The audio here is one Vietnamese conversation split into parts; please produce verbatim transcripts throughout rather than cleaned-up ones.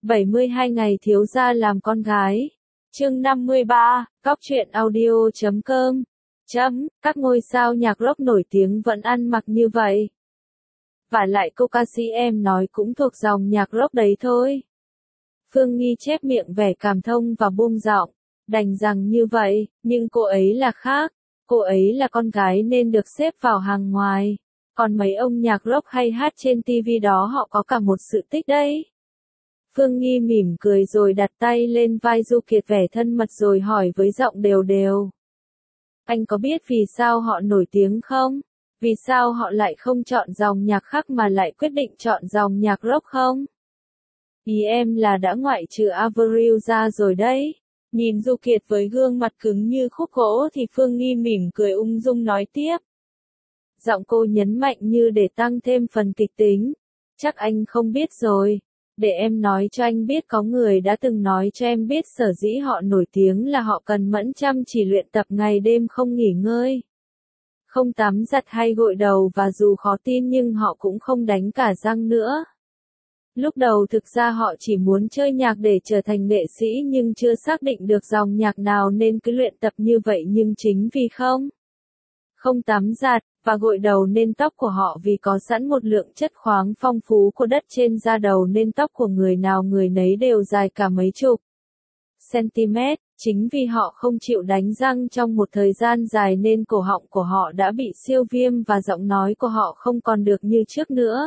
bảy mươi hai ngày thiếu gia làm con gái. Chương năm mươi ba, Cóc truyện audio chấm com. Chấm, các ngôi sao nhạc rock nổi tiếng vẫn ăn mặc như vậy. Và lại cô ca sĩ em nói cũng thuộc dòng nhạc rock đấy thôi. Phương Nghi chép miệng vẻ cảm thông và buông giọng, đành rằng như vậy, nhưng cô ấy là khác. Cô ấy là con gái nên được xếp vào hàng ngoài. Còn mấy ông nhạc rock hay hát trên ti vi đó họ có cả một sự tích đấy. Phương Nghi mỉm cười rồi đặt tay lên vai Du Kiệt vẻ thân mật rồi hỏi với giọng đều đều. Anh có biết vì sao họ nổi tiếng không? Vì sao họ lại không chọn dòng nhạc khác mà lại quyết định chọn dòng nhạc rock không? Ý em là đã ngoại trừ Avril ra rồi đấy. Nhìn Du Kiệt với gương mặt cứng như khúc gỗ thì Phương Nghi mỉm cười ung dung nói tiếp. Giọng cô nhấn mạnh như để tăng thêm phần kịch tính. Chắc anh không biết rồi. Để em nói cho anh biết, có người đã từng nói cho em biết sở dĩ họ nổi tiếng là họ cần mẫn chăm chỉ luyện tập ngày đêm không nghỉ ngơi. Không tắm giặt hay gội đầu, và dù khó tin nhưng họ cũng không đánh cả răng nữa. Lúc đầu thực ra họ chỉ muốn chơi nhạc để trở thành nghệ sĩ nhưng chưa xác định được dòng nhạc nào nên cứ luyện tập như vậy, nhưng chính vì không không tắm giặt và gội đầu nên tóc của họ vì có sẵn một lượng chất khoáng phong phú của đất trên da đầu nên tóc của người nào người nấy đều dài cả mấy chục cm. Chính vì họ không chịu đánh răng trong một thời gian dài nên cổ họng của họ đã bị siêu viêm và giọng nói của họ không còn được như trước nữa.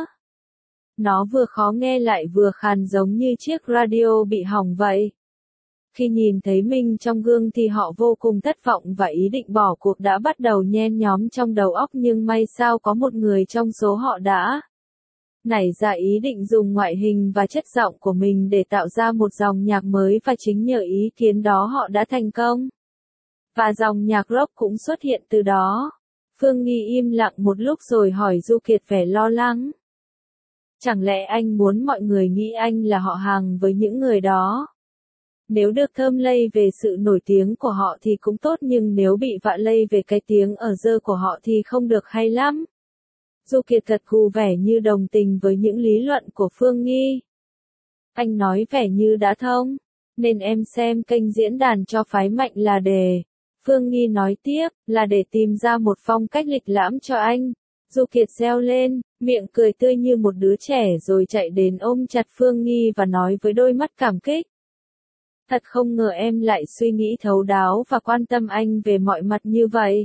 Nó vừa khó nghe lại vừa khàn giống như chiếc radio bị hỏng vậy. Khi nhìn thấy mình trong gương thì họ vô cùng thất vọng và ý định bỏ cuộc đã bắt đầu nhen nhóm trong đầu óc, nhưng may sao có một người trong số họ đã nảy ra ý định dùng ngoại hình và chất giọng của mình để tạo ra một dòng nhạc mới, và chính nhờ ý kiến đó họ đã thành công. Và dòng nhạc rock cũng xuất hiện từ đó. Phương Nghi im lặng một lúc rồi hỏi Du Kiệt vẻ lo lắng. Chẳng lẽ anh muốn mọi người nghĩ anh là họ hàng với những người đó? Nếu được thơm lây về sự nổi tiếng của họ thì cũng tốt, nhưng nếu bị vạ lây về cái tiếng ở dơ của họ thì không được hay lắm. Du Kiệt gật gù vẻ như đồng tình với những lý luận của Phương Nghi. Anh nói vẻ như đã thông, nên em xem kênh diễn đàn cho phái mạnh là để, Phương Nghi nói tiếp, là để tìm ra một phong cách lịch lãm cho anh. Du Kiệt reo lên, miệng cười tươi như một đứa trẻ rồi chạy đến ôm chặt Phương Nghi và nói với đôi mắt cảm kích. Thật không ngờ em lại suy nghĩ thấu đáo và quan tâm anh về mọi mặt như vậy.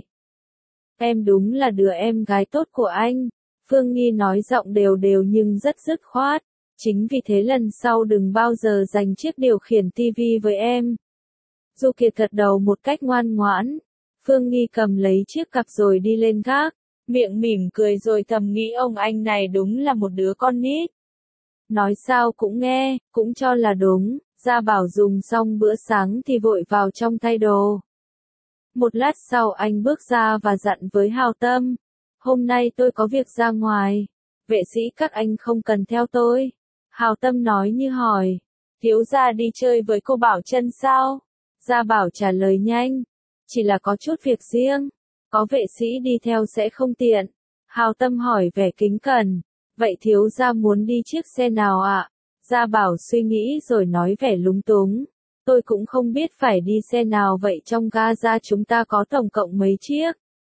Em đúng là đứa em gái tốt của anh. Phương Nghi nói giọng đều đều nhưng rất dứt khoát. Chính vì thế lần sau đừng bao giờ dành chiếc điều khiển ti vi với em. Du Kiệt gật đầu một cách ngoan ngoãn. Phương Nghi cầm lấy chiếc cặp rồi đi lên gác. Miệng mỉm cười rồi thầm nghĩ ông anh này đúng là một đứa con nít. Nói sao cũng nghe, cũng cho là đúng. Gia Bảo dùng xong bữa sáng thì vội vào trong thay đồ. Một lát sau anh bước ra và dặn với Hào Tâm. Hôm nay tôi có việc ra ngoài. Vệ sĩ các anh không cần theo tôi. Hào Tâm nói như hỏi. Thiếu gia đi chơi với cô Bảo Trân sao? Gia Bảo trả lời nhanh. Chỉ là có chút việc riêng. Có vệ sĩ đi theo sẽ không tiện. Hào Tâm hỏi vẻ kính cẩn. Vậy thiếu gia muốn đi chiếc xe nào ạ? Gia Bảo suy nghĩ rồi nói vẻ lúng túng. Tôi cũng không biết phải đi xe nào vậy, trong Gaza chúng ta có tổng cộng mấy chiếc?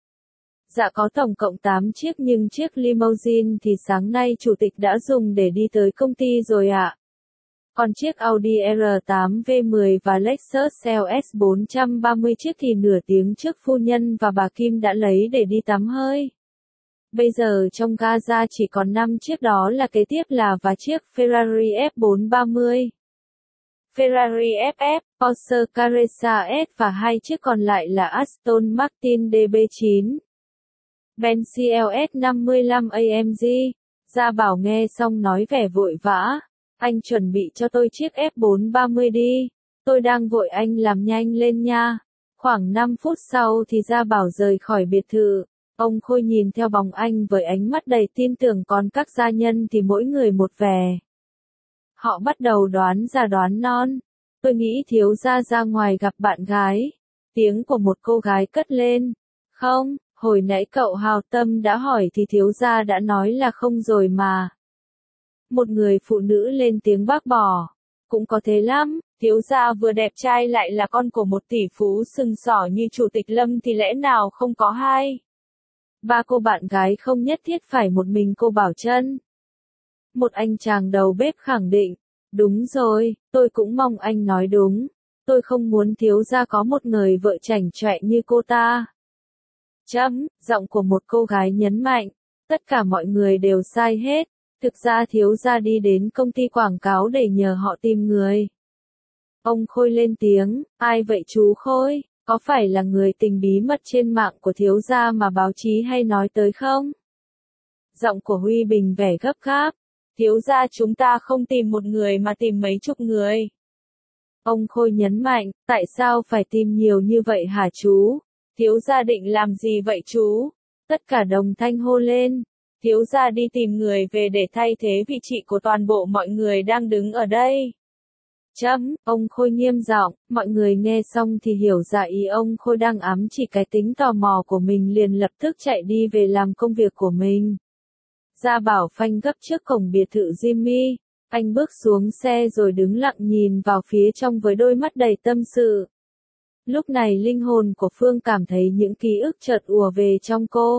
Dạ có tổng cộng tám chiếc, nhưng chiếc limousine thì sáng nay chủ tịch đã dùng để đi tới công ty rồi ạ. Còn chiếc Audi R tám V mười và Lexus L S bốn ba mươi chiếc thì nửa tiếng trước phu nhân và bà Kim đã lấy để đi tắm hơi. Bây giờ trong Gaza chỉ còn năm chiếc, đó là kế tiếp là và chiếc Ferrari F bốn ba mươi, Ferrari ép ép, Porsche Carrera S và hai chiếc còn lại là Aston Martin D B chín, Bentley L S năm lăm A M G. Gia Bảo nghe xong nói vẻ vội vã. Anh chuẩn bị cho tôi chiếc F bốn ba mươi đi. Tôi đang vội, anh làm nhanh lên nha. Khoảng năm phút sau thì Gia Bảo rời khỏi biệt thự. Ông Khôi nhìn theo bóng anh với ánh mắt đầy tin tưởng, còn các gia nhân thì mỗi người một vẻ. Họ bắt đầu đoán già đoán non. Tôi nghĩ thiếu gia ra ngoài gặp bạn gái. Tiếng của một cô gái cất lên. Không, hồi nãy cậu Hào Tâm đã hỏi thì thiếu gia đã nói là không rồi mà. Một người phụ nữ lên tiếng bác bỏ. Cũng có thế lắm, thiếu gia vừa đẹp trai lại là con của một tỷ phú sừng sỏ như chủ tịch Lâm thì lẽ nào không có hai. Ba cô bạn gái không nhất thiết phải một mình cô Bảo Trân. Một anh chàng đầu bếp khẳng định, đúng rồi, tôi cũng mong anh nói đúng. Tôi không muốn thiếu gia có một người vợ chảnh chọe như cô ta. Chấm, giọng của một cô gái nhấn mạnh, tất cả mọi người đều sai hết. Thực ra thiếu gia đi đến công ty quảng cáo để nhờ họ tìm người. Ông Khôi lên tiếng, ai vậy chú Khôi, có phải là người tình bí mật trên mạng của thiếu gia mà báo chí hay nói tới không? Giọng của Huy Bình vẻ gấp gáp, thiếu gia chúng ta không tìm một người mà tìm mấy chục người. Ông Khôi nhấn mạnh, tại sao phải tìm nhiều như vậy hả chú? Thiếu gia định làm gì vậy chú? Tất cả đồng thanh hô lên. Thiếu gia đi tìm người về để thay thế vị trí của toàn bộ mọi người đang đứng ở đây. Chấm, ông Khôi nghiêm giọng, mọi người nghe xong thì hiểu ra ý ông Khôi đang ám chỉ cái tính tò mò của mình liền lập tức chạy đi về làm công việc của mình. Gia Bảo phanh gấp trước cổng biệt thự Jimmy, anh bước xuống xe rồi đứng lặng nhìn vào phía trong với đôi mắt đầy tâm sự. Lúc này linh hồn của Phương cảm thấy những ký ức chợt ùa về trong cô.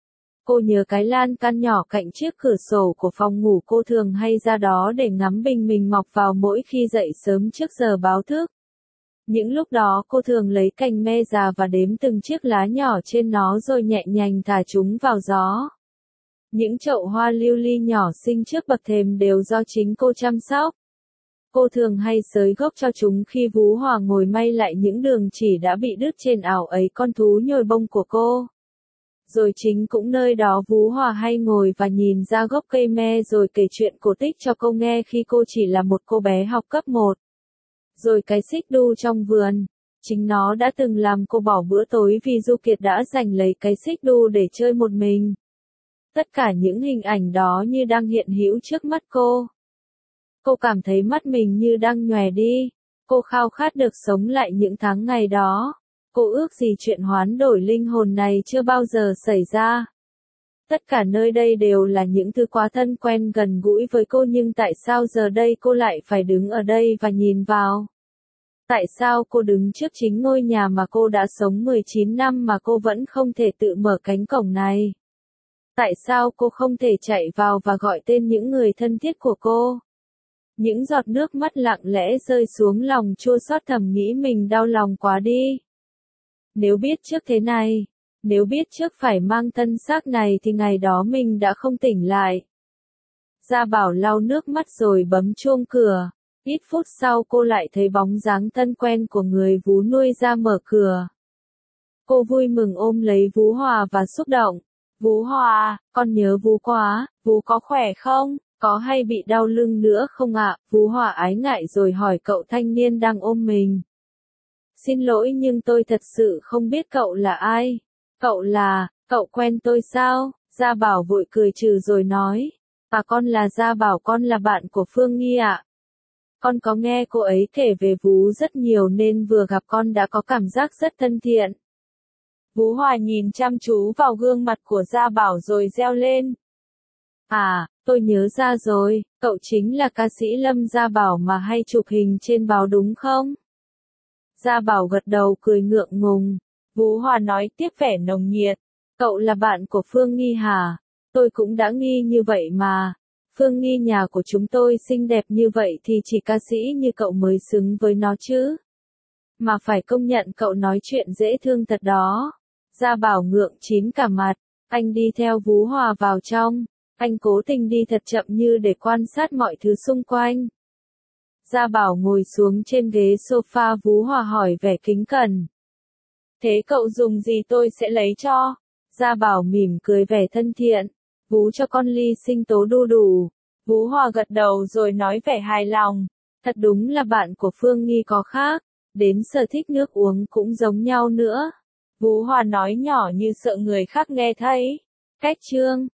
Cô nhớ cái lan can nhỏ cạnh chiếc cửa sổ của phòng ngủ cô thường hay ra đó để ngắm bình minh mọc vào mỗi khi dậy sớm trước giờ báo thức. Những lúc đó cô thường lấy cành me già và đếm từng chiếc lá nhỏ trên nó rồi nhẹ nhàng thả chúng vào gió. Những chậu hoa lưu ly nhỏ xinh trước bậc thềm đều do chính cô chăm sóc. Cô thường hay xới gốc cho chúng khi Vú Hòa ngồi may lại những đường chỉ đã bị đứt trên ảo ấy con thú nhồi bông của cô. Rồi chính cũng nơi đó Vú Hòa hay ngồi và nhìn ra gốc cây me rồi kể chuyện cổ tích cho cô nghe khi cô chỉ là một cô bé học cấp một. Rồi cái xích đu trong vườn, chính nó đã từng làm cô bỏ bữa tối vì Du Kiệt đã giành lấy cái xích đu để chơi một mình. Tất cả những hình ảnh đó như đang hiện hữu trước mắt cô. Cô cảm thấy mắt mình như đang nhòe đi. Cô khao khát được sống lại những tháng ngày đó. Cô ước gì chuyện hoán đổi linh hồn này chưa bao giờ xảy ra. Tất cả nơi đây đều là những thứ quá thân quen gần gũi với cô nhưng tại sao giờ đây cô lại phải đứng ở đây và nhìn vào? Tại sao cô đứng trước chính ngôi nhà mà cô đã sống mười chín năm mà cô vẫn không thể tự mở cánh cổng này? Tại sao cô không thể chạy vào và gọi tên những người thân thiết của cô? Những giọt nước mắt lặng lẽ rơi xuống lòng chua xót thầm nghĩ mình đau lòng quá đi. Nếu biết trước thế này, nếu biết trước phải mang thân xác này thì ngày đó mình đã không tỉnh lại. Gia Bảo lau nước mắt rồi bấm chuông cửa. Ít phút sau cô lại thấy bóng dáng thân quen của người Vú nuôi ra mở cửa. Cô vui mừng ôm lấy Vú Hòa và xúc động. Vú Hòa, con nhớ Vú quá, Vú có khỏe không? Có hay bị đau lưng nữa không ạ? Vú Hòa ái ngại rồi hỏi cậu thanh niên đang ôm mình. Xin lỗi nhưng tôi thật sự không biết cậu là ai. Cậu là, cậu quen tôi sao? Gia Bảo vội cười trừ rồi nói. À con là Gia Bảo, con là bạn của Phương Nghi ạ. Con có nghe cô ấy kể về Vú rất nhiều nên vừa gặp con đã có cảm giác rất thân thiện. Vú Hòa nhìn chăm chú vào gương mặt của Gia Bảo rồi reo lên. À, tôi nhớ ra rồi, cậu chính là ca sĩ Lâm Gia Bảo mà hay chụp hình trên báo đúng không? Gia Bảo gật đầu cười ngượng ngùng. Vú Hòa nói tiếp vẻ nồng nhiệt. Cậu là bạn của Phương Nghi hả? Tôi cũng đã nghi như vậy mà. Phương Nghi nhà của chúng tôi xinh đẹp như vậy thì chỉ ca sĩ như cậu mới xứng với nó chứ. Mà phải công nhận cậu nói chuyện dễ thương thật đó. Gia Bảo ngượng chín cả mặt. Anh đi theo Vú Hòa vào trong. Anh cố tình đi thật chậm như để quan sát mọi thứ xung quanh. Gia Bảo ngồi xuống trên ghế sofa. Vú Hòa hỏi vẻ kính cẩn. Thế cậu dùng gì tôi sẽ lấy cho? Gia Bảo mỉm cười vẻ thân thiện. Vú cho con ly sinh tố đu đủ. Vú Hòa gật đầu rồi nói vẻ hài lòng. Thật đúng là bạn của Phương Nghi có khác. Đến sở thích nước uống cũng giống nhau nữa. Vú Hòa nói nhỏ như sợ người khác nghe thấy. Cách chương